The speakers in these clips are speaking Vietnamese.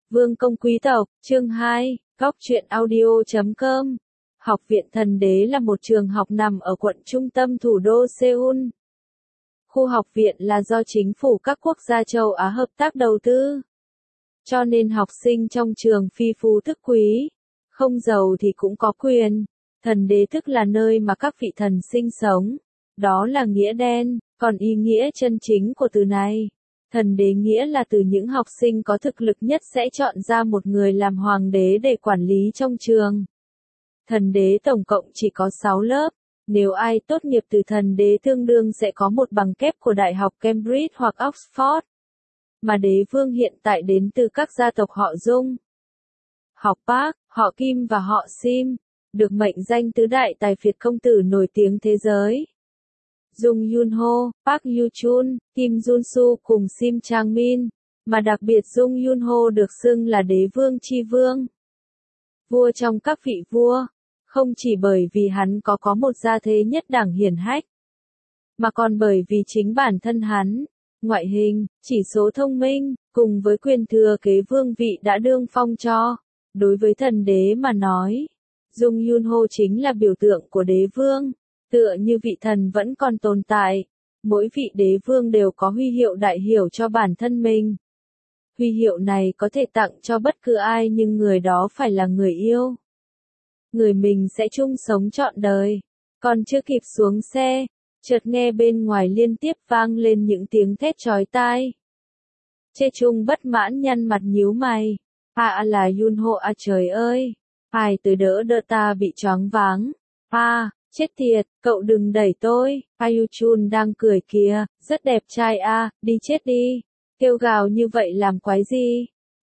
Vương công quý tộc, chương 2, Góc truyện audio.com. Học viện Thần Đế là một trường học nằm ở quận trung tâm thủ đô Seoul. Khu học viện là do chính phủ các quốc gia châu Á hợp tác đầu tư. Cho nên học sinh trong trường phi phú tức quý, không giàu thì cũng có quyền. Thần đế tức là nơi mà các vị thần sinh sống. Đó là nghĩa đen, còn ý nghĩa chân chính của từ này. Thần đế nghĩa là từ những học sinh có thực lực nhất sẽ chọn ra một người làm hoàng đế để quản lý trong trường. Thần đế tổng cộng chỉ có 6 lớp. Nếu ai tốt nghiệp từ thần đế tương đương sẽ có một bằng kép của Đại học Cambridge hoặc Oxford. Mà đế vương hiện tại đến từ các gia tộc họ Dung, họ Park, họ Kim và họ Sim, được mệnh danh tứ đại tài phiệt công tử nổi tiếng thế giới. Dung Yunho, Park Yuchun, Kim Junsu cùng Sim Changmin, mà đặc biệt Dung Yunho được xưng là đế vương chi vương. Vua trong các vị vua, không chỉ bởi vì hắn có một gia thế nhất đẳng hiển hách, mà còn bởi vì chính bản thân hắn, ngoại hình, chỉ số thông minh, cùng với quyền thừa kế vương vị đã đương phong cho. Đối với thần đế mà nói, Dung Yunho chính là biểu tượng của đế vương. Tựa như vị thần vẫn còn tồn tại, mỗi vị đế vương đều có huy hiệu đại biểu cho bản thân mình. Huy hiệu này có thể tặng cho bất cứ ai nhưng người đó phải là người yêu. Người mình sẽ chung sống trọn đời. Còn chưa kịp xuống xe, chợt nghe bên ngoài liên tiếp vang lên những tiếng thét chói tai. Chê Trung bất mãn nhăn mặt nhíu mày. Là Yunho à, trời ơi, ai tới đỡ ta bị choáng váng. Chết tiệt, cậu đừng đẩy tôi. Ayuchun đang cười kìa, rất đẹp trai đi chết đi. Kêu gào như vậy làm quái gì?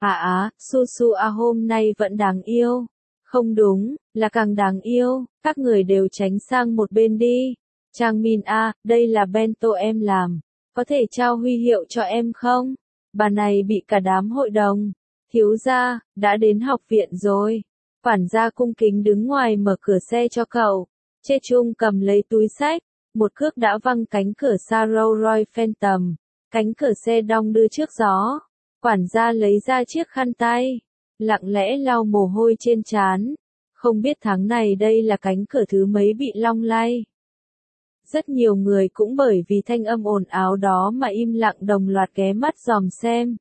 Su hôm nay vẫn đáng yêu. Không đúng, là càng đáng yêu, các người đều tránh sang một bên đi. Changmin đây là bento em làm, có thể trao huy hiệu cho em không? Bà này bị cả đám hội đồng, thiếu gia, đã đến học viện rồi. Quản gia cung kính đứng ngoài mở cửa xe cho cậu. Chê Trung cầm lấy túi xách, một cước đã văng cánh cửa xa Rolls Royce Phantom, cánh cửa xe đong đưa trước gió. Quản gia lấy ra chiếc khăn tay, lặng lẽ lau mồ hôi trên trán. Không biết tháng này đây là cánh cửa thứ mấy bị long lay. Rất nhiều người cũng bởi vì thanh âm ồn ào đó mà im lặng đồng loạt ghé mắt dòm xem.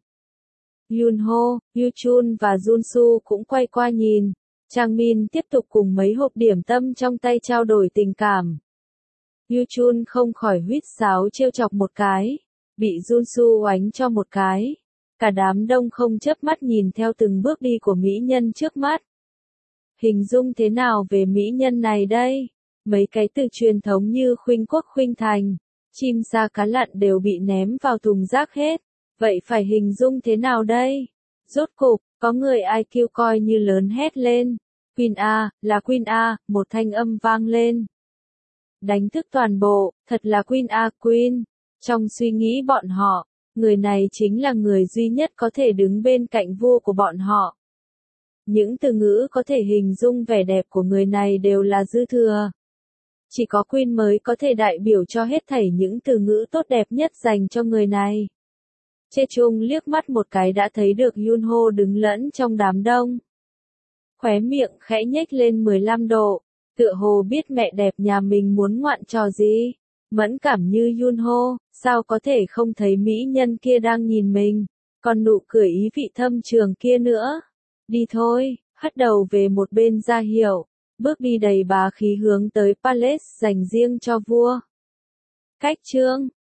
Yunho, Yuchun và Junsu cũng quay qua nhìn. Changmin tiếp tục cùng mấy hộp điểm tâm trong tay trao đổi tình cảm. Yuchun không khỏi huýt sáo trêu chọc một cái, bị Junsu oánh cho một cái. Cả đám đông không chớp mắt nhìn theo từng bước đi của mỹ nhân trước mắt. Hình dung thế nào về mỹ nhân này đây? Mấy cái từ truyền thống như khuynh quốc khuynh thành, chim sa cá lặn đều bị ném vào thùng rác hết. Vậy phải hình dung thế nào đây? Rốt cục, có người IQ coi như lớn hét lên. Queen là Queen một thanh âm vang lên. Đánh thức toàn bộ, thật là Queen Queen. Trong suy nghĩ bọn họ, người này chính là người duy nhất có thể đứng bên cạnh vua của bọn họ. Những từ ngữ có thể hình dung vẻ đẹp của người này đều là dư thừa. Chỉ có Queen mới có thể đại biểu cho hết thảy những từ ngữ tốt đẹp nhất dành cho người này. Chê Trung liếc mắt một cái đã thấy được Yunho đứng lẫn trong đám đông. Khóe miệng khẽ nhếch lên 15 độ, tựa hồ biết mẹ đẹp nhà mình muốn ngoạn trò gì. Mẫn cảm như Yunho, sao có thể không thấy mỹ nhân kia đang nhìn mình, còn nụ cười ý vị thâm trường kia nữa. Đi thôi, hất đầu về một bên ra hiệu, bước đi đầy bá khí hướng tới palace dành riêng cho vua. Cách chương